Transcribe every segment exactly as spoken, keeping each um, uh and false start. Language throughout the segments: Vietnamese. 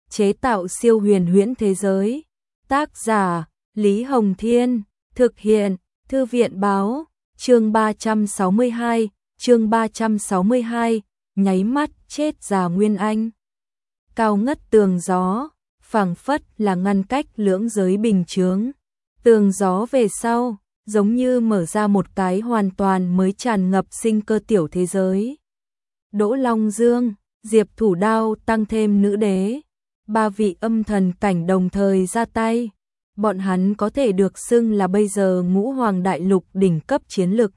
chế tạo siêu huyền huyễn thế giới. Tác giả Lý Hồng Thiên, thực hiện Thư viện Báo. Chương ba trăm sáu mươi hai, chương ba trăm sáu mươi hai, nháy mắt chết già Nguyên Anh. Cao ngất tường gió, phảng phất là ngăn cách lưỡng giới bình chướng. Tường gió về sau, giống như mở ra một cái hoàn toàn mới tràn ngập sinh cơ tiểu thế giới. Đỗ Long Dương, Diệp Thủ Đao tăng thêm nữ đế, ba vị âm thần cảnh đồng thời ra tay. Bọn hắn có thể được xưng là bây giờ ngũ hoàng đại lục đỉnh cấp chiến lực.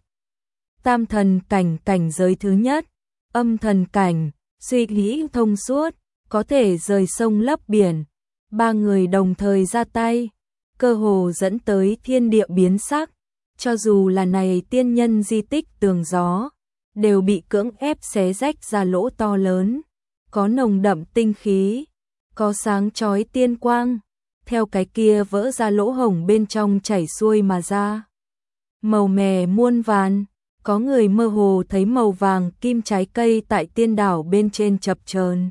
Tam thần cảnh cảnh giới thứ nhất, âm thần cảnh, suy nghĩ thông suốt, có thể rời sông lấp biển. Ba người đồng thời ra tay, cơ hồ dẫn tới thiên địa biến sắc. Cho dù là này tiên nhân di tích tường gió, đều bị cưỡng ép xé rách ra lỗ to lớn, có nồng đậm tinh khí, có sáng chói tiên quang, theo cái kia vỡ ra lỗ hổng bên trong chảy xuôi mà ra. Màu mè muôn vàn, có người mơ hồ thấy màu vàng kim trái cây tại tiên đảo bên trên chập chờn.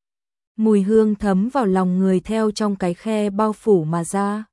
Mùi hương thấm vào lòng người theo trong cái khe bao phủ mà ra.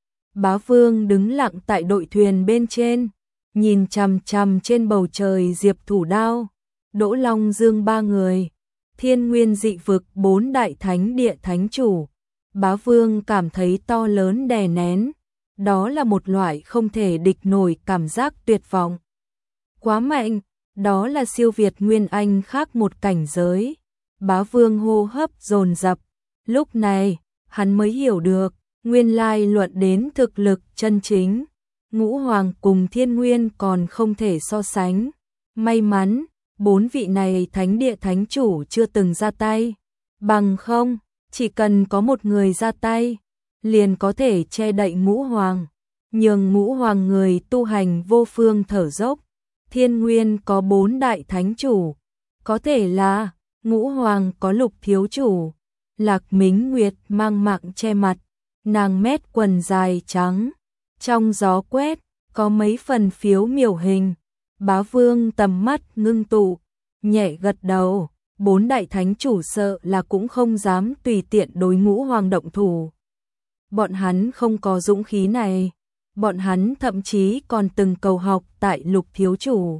Bá Vương đứng lặng tại đội thuyền bên trên, nhìn chằm chằm trên bầu trời Diệp Thủ Đao, Đỗ Long Dương ba người, Thiên Nguyên dị vực bốn đại thánh địa thánh chủ. Bá Vương cảm thấy to lớn đè nén, đó là một loại không thể địch nổi cảm giác tuyệt vọng. Quá mạnh, đó là siêu việt Nguyên Anh khác một cảnh giới. Bá Vương hô hấp dồn dập, lúc này, hắn mới hiểu được, nguyên lai luận đến thực lực chân chính, ngũ hoàng cùng thiên nguyên còn không thể so sánh. May mắn, bốn vị này thánh địa thánh chủ chưa từng ra tay, bằng không, chỉ cần có một người ra tay, liền có thể che đậy ngũ hoàng, nhường ngũ hoàng người tu hành vô phương thở dốc. Thiên nguyên có bốn đại thánh chủ, có thể là ngũ hoàng có lục thiếu chủ. Lạc Mính Nguyệt mang mạng che mặt, nàng mét quần dài trắng, trong gió quét, có mấy phần phiếu miểu hình. Bá Vương tầm mắt ngưng tụ, nhẹ gật đầu, bốn đại thánh chủ sợ là cũng không dám tùy tiện đối ngũ hoàng động thủ. Bọn hắn không có dũng khí này, bọn hắn thậm chí còn từng cầu học tại lục thiếu chủ.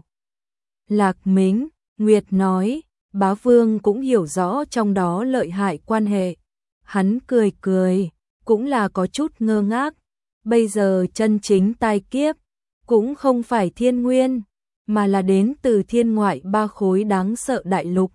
Lạc Mính Nguyệt nói, Bá Vương cũng hiểu rõ trong đó lợi hại quan hệ. Hắn cười cười, cũng là có chút ngơ ngác. Bây giờ chân chính tai kiếp, cũng không phải thiên nguyên, mà là đến từ thiên ngoại ba khối đáng sợ đại lục.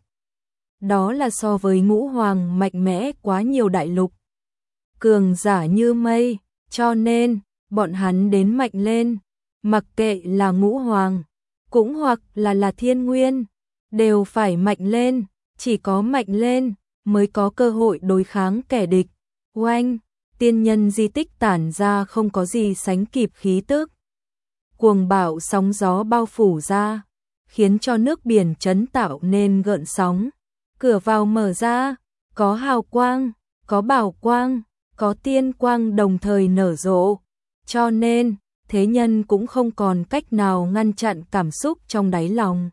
Đó là so với ngũ hoàng mạnh mẽ quá nhiều đại lục. Cường giả như mây, cho nên, bọn hắn đến mạnh lên, mặc kệ là ngũ hoàng, cũng hoặc là là thiên nguyên, đều phải mạnh lên, chỉ có mạnh lên, mới có cơ hội đối kháng kẻ địch. Oanh, tiên nhân di tích tản ra không có gì sánh kịp khí tức. Cuồng bạo sóng gió bao phủ ra, khiến cho nước biển chấn tạo nên gợn sóng. Cửa vào mở ra, có hào quang, có bảo quang, có tiên quang đồng thời nở rộ. Cho nên, thế nhân cũng không còn cách nào ngăn chặn cảm xúc trong đáy lòng.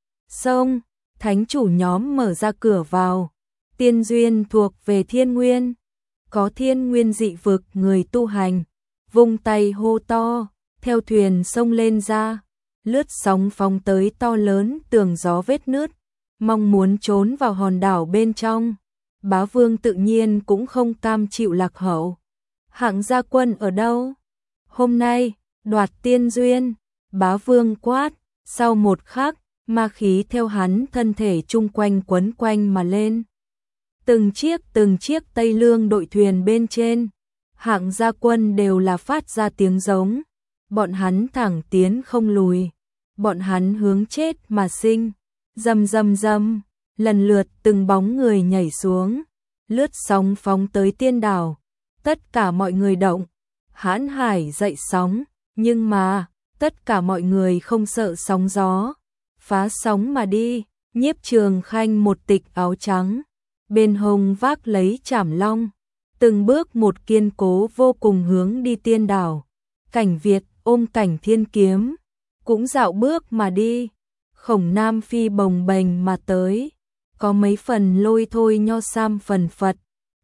Xong, thánh chủ nhóm mở ra cửa vào. Tiên duyên thuộc về thiên nguyên. Có thiên nguyên dị vực người tu hành, vung tay hô to, theo thuyền sông lên ra, lướt sóng phóng tới to lớn tường gió vết nứt, mong muốn trốn vào hòn đảo bên trong. Bá Vương tự nhiên cũng không cam chịu lạc hậu. Hạng gia quân ở đâu? Hôm nay, đoạt tiên duyên. Bá Vương quát, sau một khắc, ma khí theo hắn thân thể chung quanh quấn quanh mà lên. Từng chiếc từng chiếc Tây Lương đội thuyền bên trên, hạng gia quân đều là phát ra tiếng giống. Bọn hắn thẳng tiến không lùi, bọn hắn hướng chết mà sinh. Rầm rầm rầm, lần lượt từng bóng người nhảy xuống, lướt sóng phóng tới tiên đảo. Tất cả mọi người động, hãn hải dậy sóng, nhưng mà, tất cả mọi người không sợ sóng gió. Phá sóng mà đi, Nhiếp Trường Khanh một tịch áo trắng, bên hông vác lấy chảm long, từng bước một kiên cố vô cùng hướng đi tiên đảo. Cảnh Việt ôm cảnh thiên kiếm, cũng dạo bước mà đi. Khổng Nam Phi bồng bềnh mà tới, có mấy phần lôi thôi nho sam phần phật.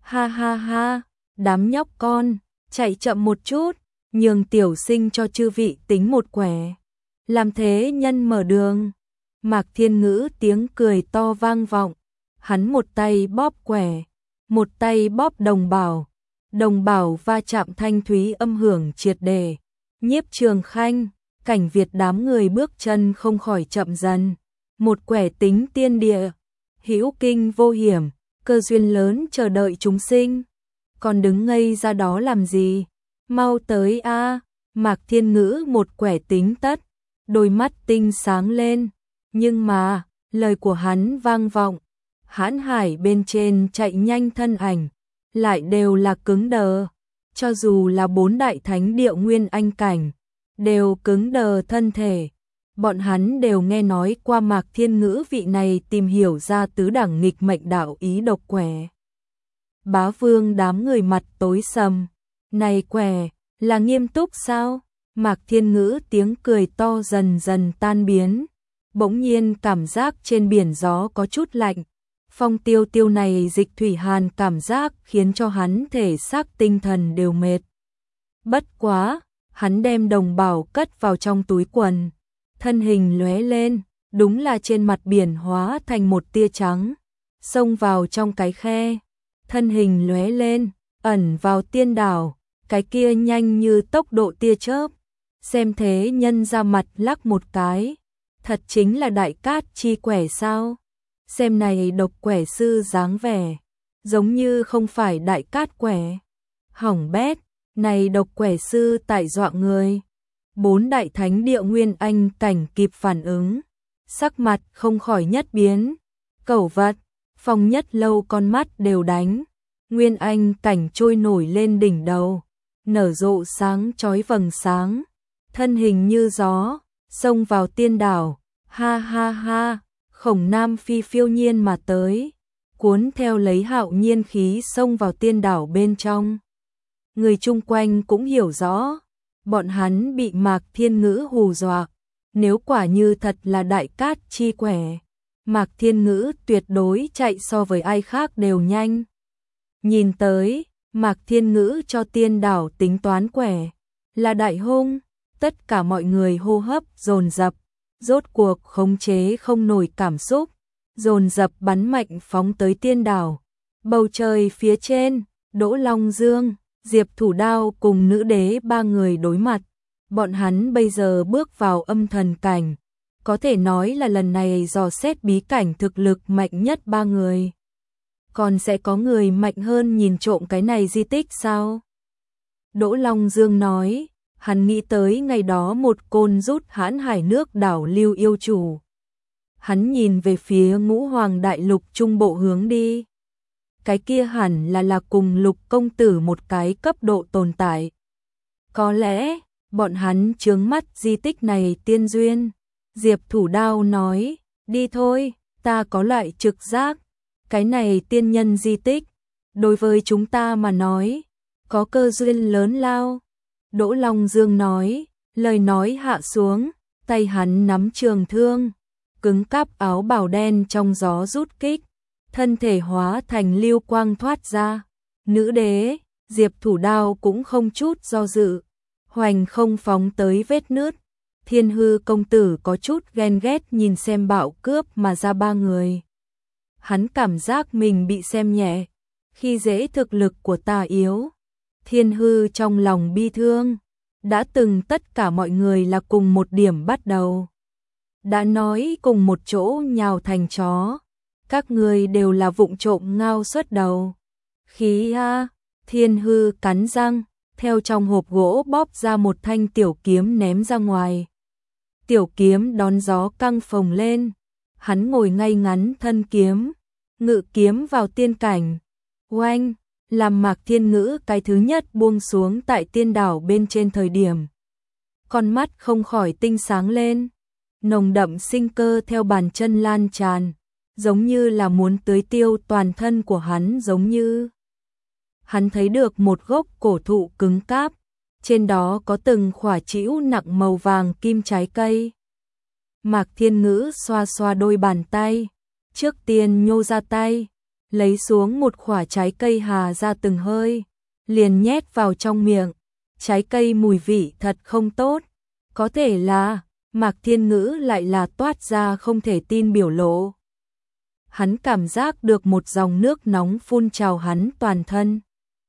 Ha ha ha, đám nhóc con, chạy chậm một chút, nhường tiểu sinh cho chư vị tính một quẻ. Làm thế nhân mở đường. Mạc Thiên Ngữ tiếng cười to vang vọng, hắn một tay bóp quẻ, một tay bóp đồng bảo. Đồng bảo va chạm thanh thúy âm hưởng triệt đề. Nhiếp Trường Khanh, Cảnh Việt đám người bước chân không khỏi chậm dần. Một quẻ tính tiên địa, hữu kinh vô hiểm, cơ duyên lớn chờ đợi chúng sinh. Còn đứng ngây ra đó làm gì? Mau tới a! Mạc Thiên Ngữ một quẻ tính tất, đôi mắt tinh sáng lên. Nhưng mà, lời của hắn vang vọng, hãn hải bên trên chạy nhanh thân ảnh, lại đều là cứng đờ. Cho dù là bốn đại thánh địa nguyên anh cảnh, đều cứng đờ thân thể. Bọn hắn đều nghe nói qua Mạc Thiên Ngữ vị này tìm hiểu ra tứ đẳng nghịch mệnh đạo ý độc quẻ. Bá Vương đám người mặt tối sầm. Này quẻ, là nghiêm túc sao? Mạc Thiên Ngữ tiếng cười to dần dần tan biến. Bỗng nhiên cảm giác trên biển gió có chút lạnh. Phong tiêu tiêu này dịch thủy hàn cảm giác khiến cho hắn thể xác tinh thần đều mệt. Bất quá, hắn đem đồng bảo cất vào trong túi quần. Thân hình lóe lên, đúng là trên mặt biển hóa thành một tia trắng. Xông vào trong cái khe. Thân hình lóe lên, ẩn vào tiên đảo. Cái kia nhanh như tốc độ tia chớp. Xem thế nhân ra mặt lắc một cái. Thật chính là đại cát chi quẻ sao? Xem này độc quẻ sư dáng vẻ, giống như không phải đại cát quẻ. Hỏng bét, này độc quẻ sư tại dọa người. Bốn đại thánh địa nguyên anh cảnh kịp phản ứng, sắc mặt không khỏi nhất biến. Cẩu vật, Phong Nhất Lâu con mắt đều đánh. Nguyên anh cảnh trôi nổi lên đỉnh đầu, nở rộ sáng chói vầng sáng, thân hình như gió, xông vào tiên đảo. Ha ha ha, Khổng Nam Phi phiêu nhiên mà tới, cuốn theo lấy hạo nhiên khí xông vào tiên đảo bên trong. Người chung quanh cũng hiểu rõ, bọn hắn bị Mạc Thiên Ngữ hù dọa. Nếu quả như thật là đại cát chi quẻ, Mạc Thiên Ngữ tuyệt đối chạy so với ai khác đều nhanh. Nhìn tới, Mạc Thiên Ngữ cho tiên đảo tính toán quẻ, là đại hung. Tất cả mọi người hô hấp dồn dập, rốt cuộc khống chế không nổi cảm xúc, dồn dập bắn mạnh phóng tới tiên đảo. Bầu trời phía trên, Đỗ Long Dương, Diệp Thủ Đao cùng nữ đế ba người đối mặt. Bọn hắn bây giờ bước vào âm thần cảnh, có thể nói là lần này dò xét bí cảnh thực lực mạnh nhất ba người. Còn sẽ có người mạnh hơn nhìn trộm cái này di tích sao? Đỗ Long Dương nói, hắn nghĩ tới ngày đó một côn rút hãn hải nước đảo lưu yêu chủ. Hắn nhìn về phía ngũ hoàng đại lục trung bộ hướng đi. Cái kia hẳn là là cùng Lục công tử một cái cấp độ tồn tại. Có lẽ, bọn hắn chướng mắt di tích này tiên duyên. Diệp Thủ Đao nói, đi thôi, ta có loại trực giác. Cái này tiên nhân di tích, đối với chúng ta mà nói, có cơ duyên lớn lao. Đỗ Long Dương nói, lời nói hạ xuống, tay hắn nắm trường thương, cứng cáp áo bào đen trong gió rút kích, thân thể hóa thành lưu quang thoát ra. Nữ đế, Diệp Thủ Đao cũng không chút do dự, hoành không phóng tới vết nứt. Thiên Hư công tử có chút ghen ghét nhìn xem bạo cướp mà ra ba người. Hắn cảm giác mình bị xem nhẹ, khi dễ thực lực của ta yếu. Thiên Hư trong lòng bi thương, đã từng tất cả mọi người là cùng một điểm bắt đầu. Đã nói cùng một chỗ nhào thành chó, các người đều là vụng trộm ngao xuất đầu. Khí a, Thiên Hư cắn răng, theo trong hộp gỗ bóp ra một thanh tiểu kiếm ném ra ngoài. Tiểu kiếm đón gió căng phồng lên, hắn ngồi ngay ngắn thân kiếm, ngự kiếm vào tiên cảnh. Oanh, làm Mạc Thiên Ngữ cái thứ nhất buông xuống tại tiên đảo bên trên thời điểm. Con mắt không khỏi tinh sáng lên, nồng đậm sinh cơ theo bàn chân lan tràn, giống như là muốn tưới tiêu toàn thân của hắn giống như. Hắn thấy được một gốc cổ thụ cứng cáp, trên đó có từng khỏa trĩu nặng màu vàng kim trái cây. Mạc Thiên Ngữ xoa xoa đôi bàn tay, trước tiên nhô ra tay, lấy xuống một quả trái cây hà ra từng hơi, liền nhét vào trong miệng. Trái cây mùi vị thật không tốt, có thể là, Mạc Thiên Ngữ lại là toát ra không thể tin biểu lộ. Hắn cảm giác được một dòng nước nóng phun trào hắn toàn thân.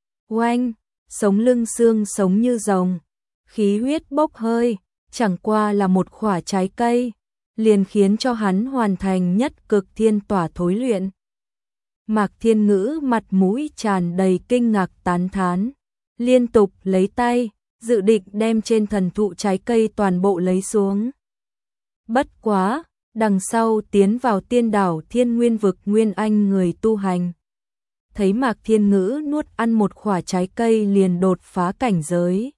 Oanh, sống lưng xương sống như rồng, khí huyết bốc hơi, chẳng qua là một quả trái cây, liền khiến cho hắn hoàn thành nhất cực thiên tỏa thối luyện. Mạc Thiên Ngữ mặt mũi tràn đầy kinh ngạc tán thán, liên tục lấy tay, dự định đem trên thần thụ trái cây toàn bộ lấy xuống. Bất quá, đằng sau tiến vào tiên đảo Thiên Nguyên vực Nguyên Anh người tu hành. Thấy Mạc Thiên Ngữ nuốt ăn một quả trái cây liền đột phá cảnh giới.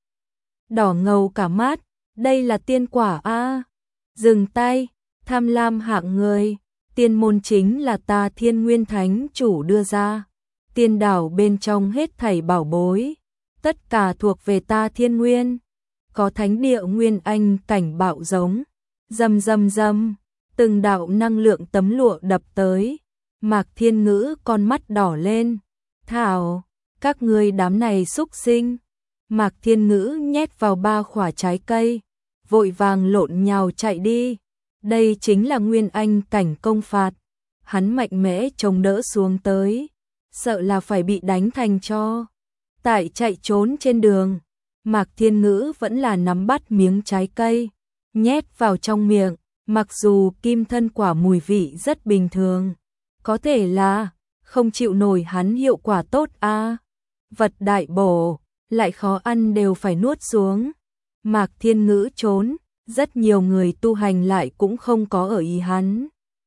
Đỏ ngầu cả mắt, đây là tiên quả a. Dừng tay, tham lam hạng người, tiên môn chính là ta Thiên Nguyên Thánh chủ đưa ra. Tiên đảo bên trong hết thảy bảo bối, tất cả thuộc về ta Thiên Nguyên. Có thánh địa Nguyên Anh cảnh bạo giống, rầm rầm rầm, từng đạo năng lượng tấm lụa đập tới. Mạc Thiên Ngữ con mắt đỏ lên, thảo, các ngươi đám này xúc sinh. Mạc Thiên Ngữ nhét vào ba quả trái cây, vội vàng lộn nhào chạy đi. Đây chính là Nguyên Anh cảnh công phạt, hắn mạnh mẽ chống đỡ xuống tới, sợ là phải bị đánh thành tro. Tại chạy trốn trên đường, Mạc Thiên Ngữ vẫn là nắm bắt miếng trái cây, nhét vào trong miệng, mặc dù kim thân quả mùi vị rất bình thường, có thể là không chịu nổi hắn hiệu quả tốt a. Vật đại bổ, lại khó ăn đều phải nuốt xuống. Mạc Thiên Ngữ trốn, rất nhiều người tu hành lại cũng không có ở ý hắn.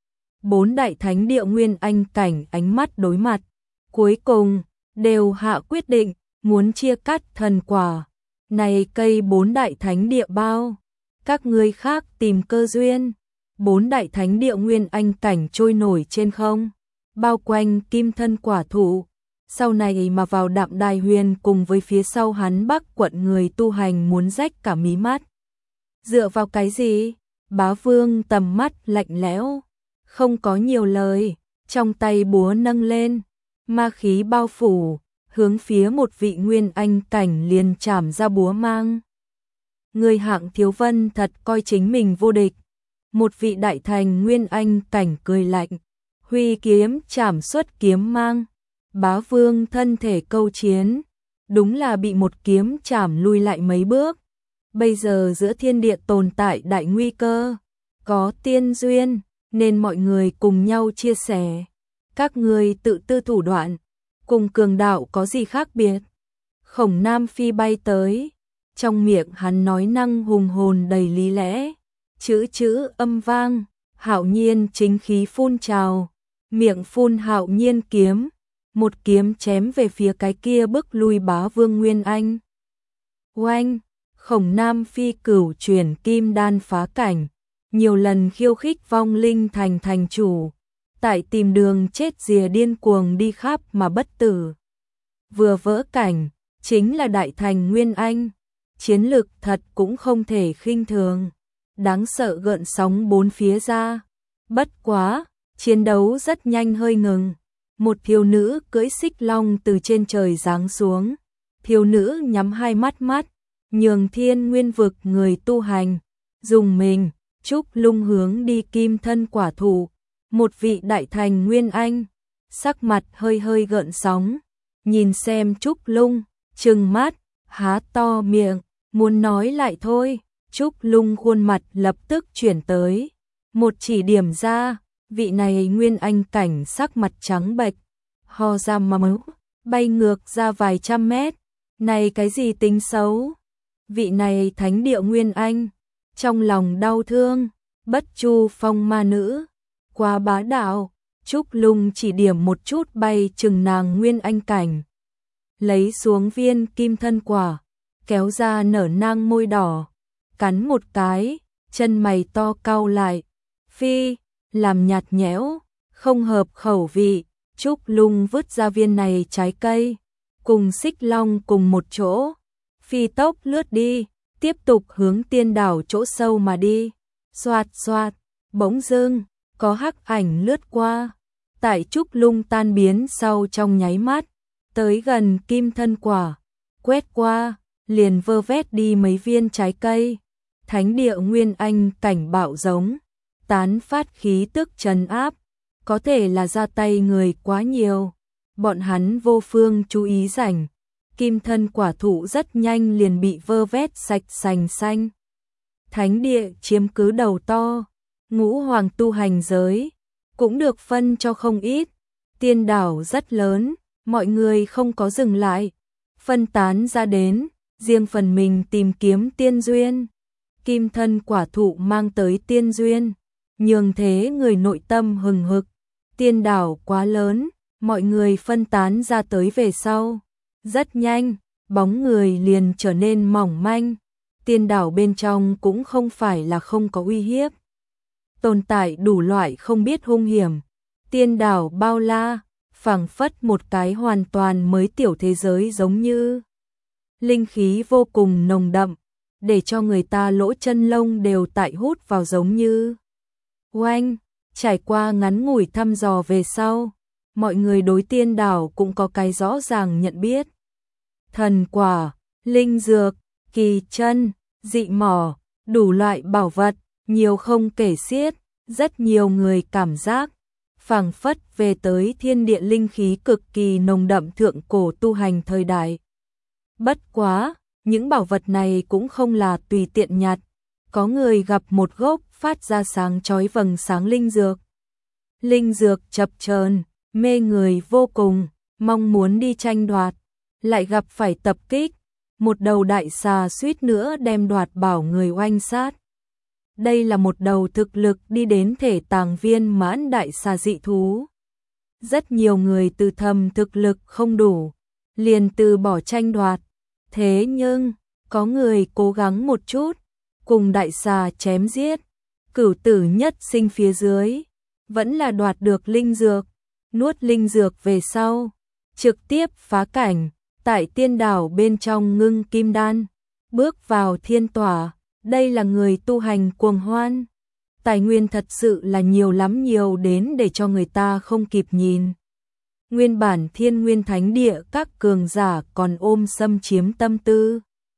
Bốn đại thánh địa Nguyên Anh cảnh ánh mắt đối mặt, cuối cùng đều hạ quyết định muốn chia cắt thần quả. Này cây bốn đại thánh địa bao, các ngươi khác tìm cơ duyên. Bốn đại thánh địa Nguyên Anh cảnh trôi nổi trên không, bao quanh kim thân quả thụ. Sau này mà vào Đạm Đài Huyền cùng với phía sau hắn Bắc quận người tu hành muốn rách cả mí mắt. Dựa vào cái gì? Bá Vương tầm mắt lạnh lẽo, không có nhiều lời, trong tay búa nâng lên, ma khí bao phủ, hướng phía một vị Nguyên Anh cảnh liền chảm ra búa mang. Người hạng Thiếu Vân thật coi chính mình vô địch. Một vị đại thành Nguyên Anh cảnh cười lạnh, huy kiếm chảm xuất kiếm mang. Bá Vương thân thể câu chiến, đúng là bị một kiếm chảm lui lại mấy bước. Bây giờ giữa thiên địa tồn tại đại nguy cơ, có tiên duyên, nên mọi người cùng nhau chia sẻ. Các người tự tư thủ đoạn, cùng cường đạo có gì khác biệt? Khổng Nam Phi bay tới, trong miệng hắn nói năng hùng hồn đầy lý lẽ, chữ chữ âm vang, hạo nhiên chính khí phun trào, miệng phun hạo nhiên kiếm, một kiếm chém về phía cái kia bức lui Bá Vương Nguyên Anh. Oanh, Khổng Nam Phi cửu chuyển kim đan phá cảnh, nhiều lần khiêu khích vong linh thành thành chủ, tại tìm đường chết rìa điên cuồng đi khắp mà bất tử. Vừa vỡ cảnh, chính là đại thành Nguyên Anh, chiến lực thật cũng không thể khinh thường, đáng sợ gợn sóng bốn phía ra. Bất quá, chiến đấu rất nhanh hơi ngừng, một thiếu nữ cưỡi xích long từ trên trời giáng xuống, thiếu nữ nhắm hai mắt mắt, nhường Thiên Nguyên vực người tu hành, dùng mình, Trúc Lung hướng đi kim thân quả thụ, một vị đại thành Nguyên Anh, sắc mặt hơi hơi gợn sóng, nhìn xem Trúc Lung, trừng mắt, há to miệng, muốn nói lại thôi. Trúc Lung khuôn mặt lập tức chuyển tới, một chỉ điểm ra, vị này Nguyên Anh cảnh sắc mặt trắng bệch, ho ra máu, bay ngược ra vài trăm mét. Này cái gì tính xấu? Vị này thánh địa Nguyên Anh, trong lòng đau thương, Bất Chu Phong ma nữ, quá bá đạo. Trúc Lung chỉ điểm một chút bay chừng nàng Nguyên Anh cảnh, lấy xuống viên kim thân quả, kéo ra nở nang môi đỏ, cắn một cái, chân mày to cau lại, phi, làm nhạt nhẽo, không hợp khẩu vị. Trúc Lung vứt ra viên này trái cây, cùng xích long cùng một chỗ, phi tốc lướt đi, tiếp tục hướng tiên đảo chỗ sâu mà đi. Xoạt xoạt, bỗng dưng, có hắc ảnh lướt qua, tại trúc lung tan biến sau trong nháy mắt, tới gần kim thân quả, quét qua, liền vơ vét đi mấy viên trái cây. Thánh địa Nguyên Anh cảnh bạo giống, tán phát khí tức trấn áp, có thể là ra tay người quá nhiều, bọn hắn vô phương chú ý rảnh, kim thân quả thụ rất nhanh liền bị vơ vét sạch sành xanh. Thánh địa chiếm cứ đầu to, ngũ hoàng tu hành giới, cũng được phân cho không ít, tiên đảo rất lớn, mọi người không có dừng lại, phân tán ra đến, riêng phần mình tìm kiếm tiên duyên. Kim thân quả thụ mang tới tiên duyên, nhường thế người nội tâm hừng hực, tiên đảo quá lớn, mọi người phân tán ra tới về sau. Rất nhanh, bóng người liền trở nên mỏng manh, tiên đảo bên trong cũng không phải là không có uy hiếp. Tồn tại đủ loại không biết hung hiểm, tiên đảo bao la, phảng phất một cái hoàn toàn mới tiểu thế giới giống như. Linh khí vô cùng nồng đậm, để cho người ta lỗ chân lông đều tại hút vào giống như. Oanh, trải qua ngắn ngủi thăm dò về sau, mọi người đối tiên đảo cũng có cái rõ ràng nhận biết. Thần quả, linh dược, kỳ chân, dị mỏ, đủ loại bảo vật, nhiều không kể xiết, rất nhiều người cảm giác phảng phất về tới thiên địa linh khí cực kỳ nồng đậm thượng cổ tu hành thời đại. Bất quá, những bảo vật này cũng không là tùy tiện nhặt, có người gặp một gốc phát ra sáng chói vầng sáng linh dược. Linh dược chập chờn, mê người vô cùng, mong muốn đi tranh đoạt, lại gặp phải tập kích, một đầu đại xà suýt nữa đem đoạt bảo người oanh sát. Đây là một đầu thực lực đi đến thể tàng viên mãn đại xà dị thú. Rất nhiều người từ thầm thực lực không đủ, liền từ bỏ tranh đoạt. Thế nhưng, có người cố gắng một chút, cùng đại xà chém giết, cửu tử nhất sinh phía dưới, vẫn là đoạt được linh dược, nuốt linh dược về sau, trực tiếp phá cảnh, tại tiên đảo bên trong ngưng kim đan, bước vào thiên tỏa, đây là người tu hành cuồng hoan. Tài nguyên thật sự là nhiều lắm, nhiều đến để cho người ta không kịp nhìn. Nguyên bản Thiên Nguyên Thánh Địa các cường giả còn ôm xâm chiếm tâm tư.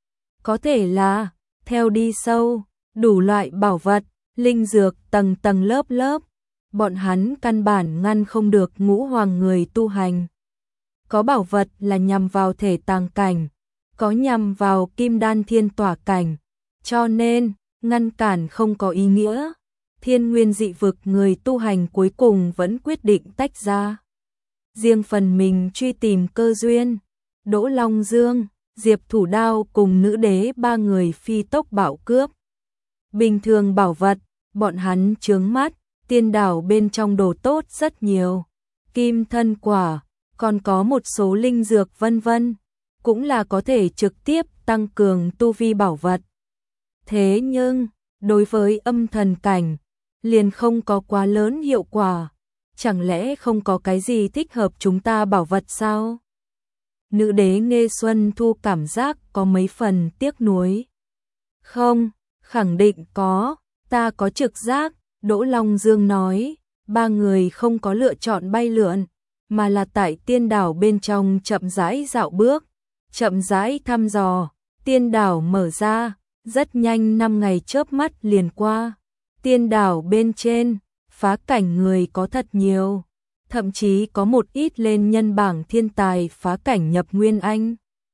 Có thể là, theo đi sâu, đủ loại bảo vật, linh dược tầng tầng lớp lớp, bọn hắn căn bản ngăn không được ngũ hoàng người tu hành. Có bảo vật là nhằm vào thể tàng cảnh, có nhằm vào kim đan thiên tỏa cảnh, cho nên, ngăn cản không có ý nghĩa. Thiên nguyên dị vực người tu hành cuối cùng vẫn quyết định tách ra. Riêng phần mình truy tìm cơ duyên, Đỗ Long Dương, Diệp Thủ Đao cùng nữ đế ba người phi tốc bạo cướp. Bình thường bảo vật, bọn hắn chướng mắt, tiên đảo bên trong đồ tốt rất nhiều. Kim thân quả, còn có một số linh dược vân vân, cũng là có thể trực tiếp tăng cường tu vi bảo vật. Thế nhưng, đối với âm thần cảnh, liền không có quá lớn hiệu quả. Chẳng lẽ không có cái gì thích hợp chúng ta bảo vật sao? Nữ đế Nghê Xuân Thu cảm giác có mấy phần tiếc nuối. Không, khẳng định có, ta có trực giác, Đỗ Long Dương nói, ba người không có lựa chọn bay lượn, mà là tại tiên đảo bên trong chậm rãi dạo bước, chậm rãi thăm dò, tiên đảo mở ra, rất nhanh năm ngày chớp mắt liền qua. Tiên đảo bên trên, phá cảnh người có thật nhiều, thậm chí có một ít lên nhân bảng thiên tài phá cảnh nhập Nguyên Anh.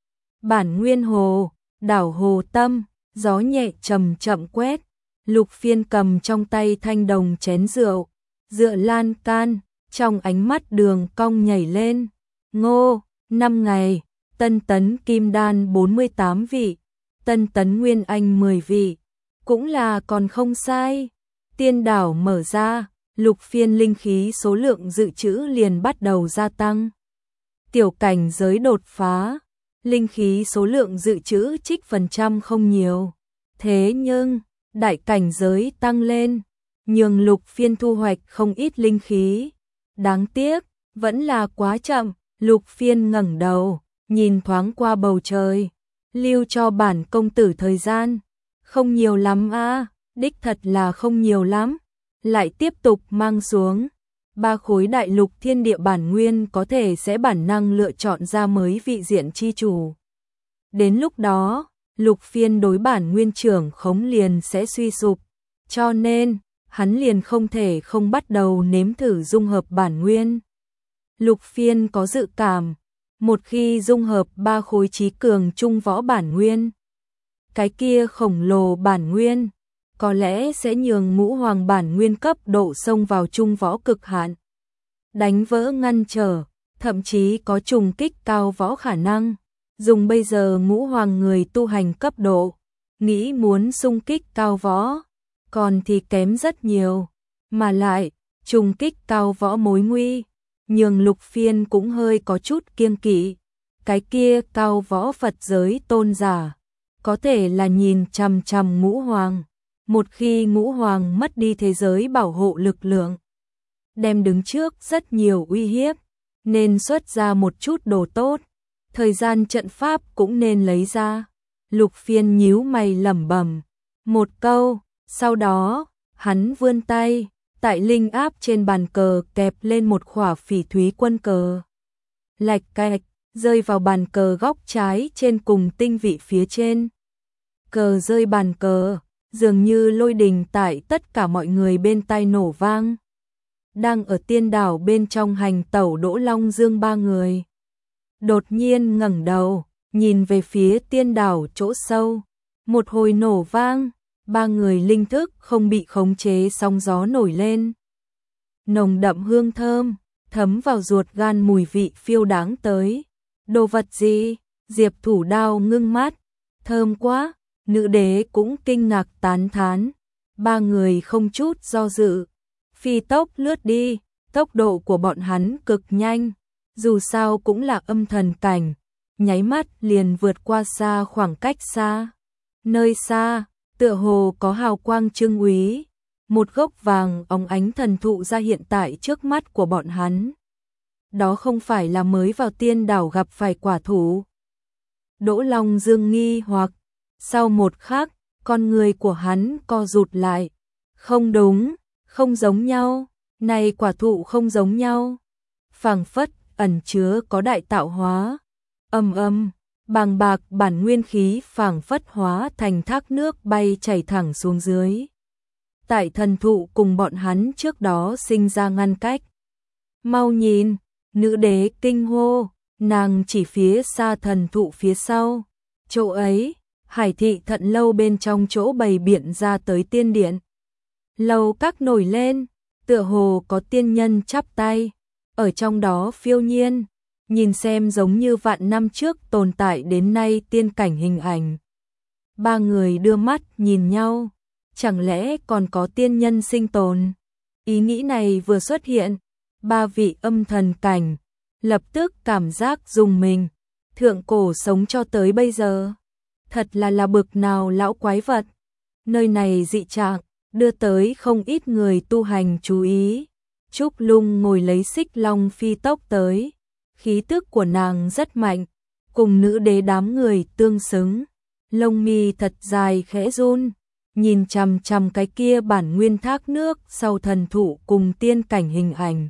Bản Nguyên Hồ, đảo Hồ Tâm, gió nhẹ chậm chậm quét, Lục Phiên cầm trong tay thanh đồng chén rượu, dựa lan can, trong ánh mắt đường cong nhảy lên. Ngô, năm ngày, tân tấn kim đan bốn mươi tám vị, tân tấn Nguyên Anh mười vị, cũng là còn không sai. Tiên đảo mở ra, Lục Phiên linh khí số lượng dự trữ liền bắt đầu gia tăng. Tiểu cảnh giới đột phá, linh khí số lượng dự trữ trích phần trăm không nhiều. Thế nhưng, đại cảnh giới tăng lên, nhường Lục Phiên thu hoạch không ít linh khí. Đáng tiếc, vẫn là quá chậm. Lục Phiên ngẩng đầu, nhìn thoáng qua bầu trời, lưu cho bản công tử thời gian. Không nhiều lắm a, à, đích thật là không nhiều lắm. Lại tiếp tục mang xuống. ba khối đại lục thiên địa bản nguyên có thể sẽ bản năng lựa chọn ra mới vị diện chi chủ. Đến lúc đó, lục phiên đối bản nguyên trưởng khống liền sẽ suy sụp, cho nên, hắn liền không thể không bắt đầu nếm thử dung hợp bản nguyên. Lục phiên có dự cảm, một khi dung hợp ba khối trí cường trung võ bản nguyên, cái kia khổng lồ bản nguyên, có lẽ sẽ nhường ngũ hoàng bản nguyên cấp độ xông vào trung võ cực hạn. Đánh vỡ ngăn trở, thậm chí có trùng kích cao võ khả năng. Dùng bây giờ ngũ hoàng người tu hành cấp độ, nghĩ muốn xung kích cao võ, còn thì kém rất nhiều. Mà lại, trùng kích cao võ mối nguy, nhường lục phiên cũng hơi có chút kiêng kỵ. Cái kia cao võ Phật giới tôn giả, có thể là nhìn chằm chằm ngũ hoàng. Một khi ngũ hoàng mất đi thế giới bảo hộ lực lượng, đem đứng trước rất nhiều uy hiếp, nên xuất ra một chút đồ tốt. Thời gian trận pháp cũng nên lấy ra. Lục phiên nhíu mày lẩm bẩm một câu, sau đó, hắn vươn tay, tại linh áp trên bàn cờ kẹp lên một khỏa phỉ thúy quân cờ. Lạch cạch, rơi vào bàn cờ góc trái trên cùng tinh vị phía trên. Cờ rơi bàn cờ, dường như lôi đình tại tất cả mọi người bên tai nổ vang. Đang ở tiên đảo bên trong hành tẩu Đỗ Long Dương ba người. Đột nhiên ngẩng đầu, nhìn về phía tiên đảo chỗ sâu. Một hồi nổ vang, ba người linh thức không bị khống chế sóng gió nổi lên. Nồng đậm hương thơm, thấm vào ruột gan mùi vị phiêu đáng tới. Đồ vật gì? Diệp Thủ Đao ngưng mắt, thơm quá, nữ đế cũng kinh ngạc tán thán. Ba người không chút do dự, phi tốc lướt đi, tốc độ của bọn hắn cực nhanh. Dù sao cũng là âm thần cảnh, nháy mắt liền vượt qua xa khoảng cách xa. Nơi xa, tựa hồ có hào quang trưng úy, một gốc vàng óng ánh thần thụ ra hiện tại trước mắt của bọn hắn. Đó không phải là mới vào tiên đảo gặp phải quả thụ. Đỗ Long Dương nghi hoặc, sau một khắc, con người của hắn co rụt lại. Không đúng, không giống nhau, này quả thụ không giống nhau. Phảng phất ẩn chứa có đại tạo hóa. Âm âm, bàng bạc bản nguyên khí phảng phất hóa thành thác nước bay chảy thẳng xuống dưới. Tại thần thụ cùng bọn hắn trước đó sinh ra ngăn cách. Mau nhìn, nữ đế kinh hô, nàng chỉ phía xa thần thụ phía sau. Chỗ ấy, Hải thị thận lâu bên trong chỗ bày biện ra tới tiên điện. Lầu các nổi lên, tựa hồ có tiên nhân chắp tay. Ở trong đó phiêu nhiên, nhìn xem giống như vạn năm trước tồn tại đến nay tiên cảnh hình ảnh. Ba người đưa mắt nhìn nhau, chẳng lẽ còn có tiên nhân sinh tồn? Ý nghĩ này vừa xuất hiện, ba vị âm thần cảnh, lập tức cảm giác rùng mình. Thượng cổ sống cho tới bây giờ, thật là là bực nào lão quái vật. Nơi này dị trạng, đưa tới không ít người tu hành chú ý. Trúc Lung ngồi lấy xích long phi tốc tới, khí tức của nàng rất mạnh, cùng nữ đế đám người tương xứng. Lông mi thật dài khẽ run, nhìn chằm chằm cái kia bản nguyên thác nước sau thần thụ cùng tiên cảnh hình ảnh.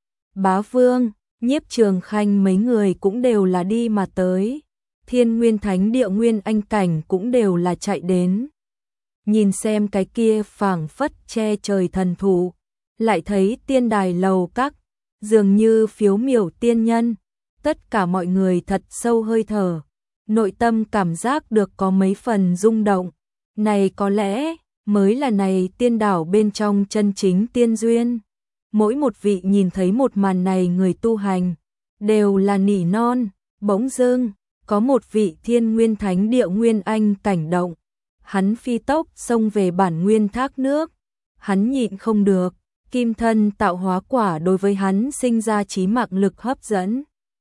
Bá Vương, Nhiếp Trường Khanh mấy người cũng đều là đi mà tới. Thiên Nguyên Thánh Địa Nguyên Anh cảnh cũng đều là chạy đến. Nhìn xem cái kia phảng phất che trời thần thụ, lại thấy tiên đài lầu các, dường như phiếu miểu tiên nhân. Tất cả mọi người thật sâu hơi thở, nội tâm cảm giác được có mấy phần rung động. Này có lẽ mới là này tiên đảo bên trong chân chính tiên duyên. Mỗi một vị nhìn thấy một màn này người tu hành, đều là nỉ non. Bỗng dưng, có một vị Thiên Nguyên Thánh Địa Nguyên Anh cảnh động. Hắn phi tốc xông về bản nguyên thác nước. Hắn nhịn không được, kim thân tạo hóa quả đối với hắn sinh ra chí mạng lực hấp dẫn.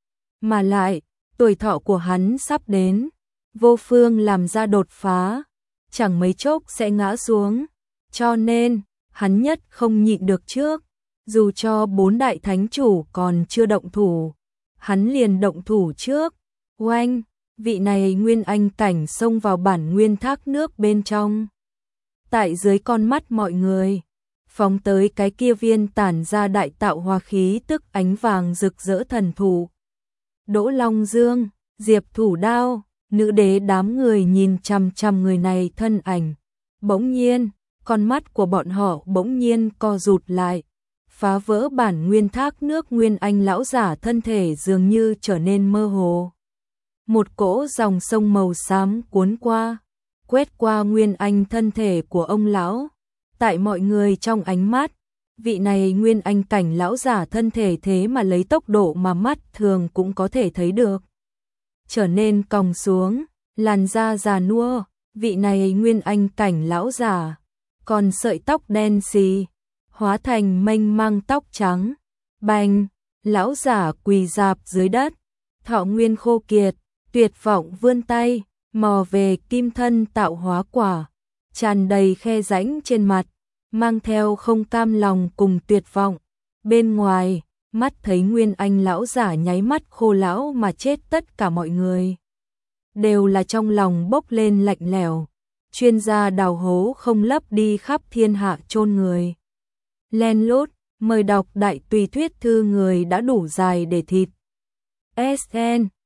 Mà lại, tuổi thọ của hắn sắp đến, vô phương làm ra đột phá, chẳng mấy chốc sẽ ngã xuống. Cho nên, hắn nhất không nhịn được trước, dù cho bốn đại thánh chủ còn chưa động thủ, hắn liền động thủ trước. Oanh, vị này Nguyên Anh cảnh xông vào bản nguyên thác nước bên trong. Tại dưới con mắt mọi người, phóng tới cái kia viên tản ra đại tạo hóa khí tức ánh vàng rực rỡ thần thụ. Đỗ Long Dương, Diệp Thủ Đao, nữ đế đám người nhìn chằm chằm người này thân ảnh. Bỗng nhiên, con mắt của bọn họ bỗng nhiên co rụt lại, phá vỡ bản nguyên thác nước Nguyên Anh lão giả thân thể dường như trở nên mơ hồ. Một cỗ dòng sông màu xám cuốn qua, quét qua Nguyên Anh thân thể của ông lão. Tại mọi người trong ánh mắt, vị này Nguyên Anh cảnh lão giả thân thể thế mà lấy tốc độ mà mắt thường cũng có thể thấy được. Trở nên còng xuống, làn da già nua, vị này Nguyên Anh cảnh lão giả, còn sợi tóc đen xì, hóa thành mênh mang tóc trắng. Bành, lão giả quỳ rạp dưới đất, thọ nguyên khô kiệt, tuyệt vọng vươn tay, mò về kim thân tạo hóa quả, tràn đầy khe rãnh trên mặt, mang theo không cam lòng cùng tuyệt vọng. Bên ngoài, mắt thấy Nguyên Anh lão giả nháy mắt khô lão mà chết, tất cả mọi người đều là trong lòng bốc lên lạnh lẽo. Chuyên gia đào hố không lấp đi khắp thiên hạ chôn người. Len lút, mời đọc đại tùy thuyết thư người đã đủ dài để thịt. ét en